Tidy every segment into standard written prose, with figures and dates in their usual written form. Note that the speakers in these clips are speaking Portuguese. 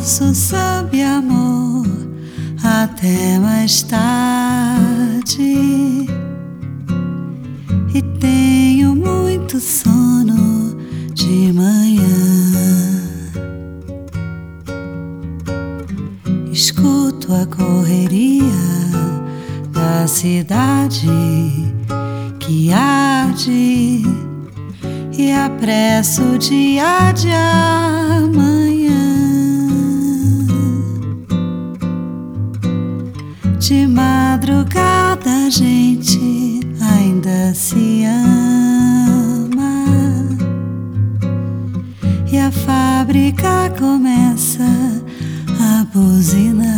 faço samba e amor até mais tarde e tenho muito sono de manhã. Escuto a correria da cidade que arde e apresso o dia de amanhã. De madrugada a gente ainda se ama e a fábrica começa a buzinar.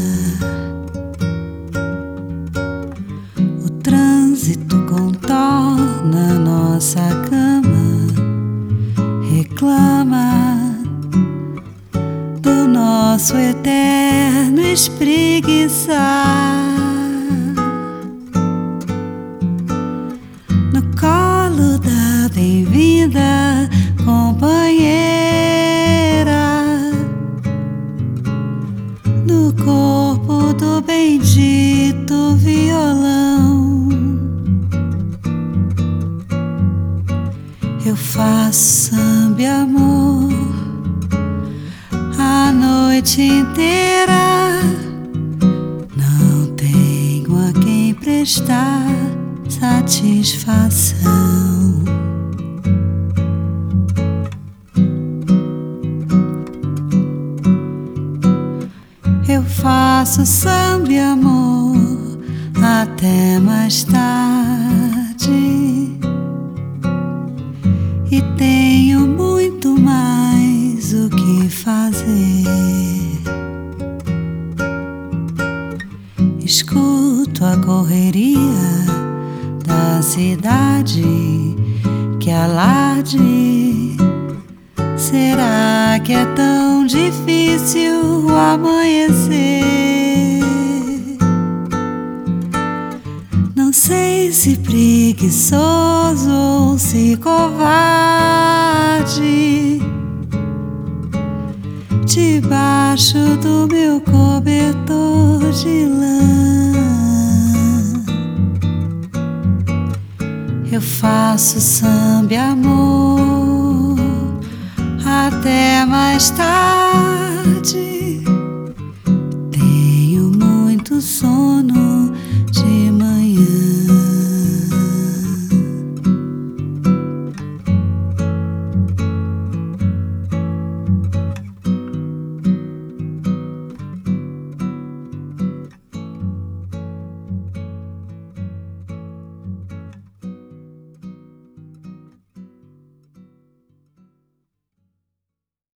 O trânsito contorna nossa cama, reclama do nosso eterno espreguiçar. No colo da bem-vinda companheira, no corpo do bendito violão, eu faço samba e amor a noite inteira. Não tenho a quem prestar satisfação. Eu faço samba e amor até mais tarde e tenho muito mais o que fazer. Escuto a correria da cidade que alarde. Será que é tão difícil o amanhecer? Não sei se preguiçoso ou se covarde, debaixo do meu cobertor de lã, eu faço samba e amor até mais tarde.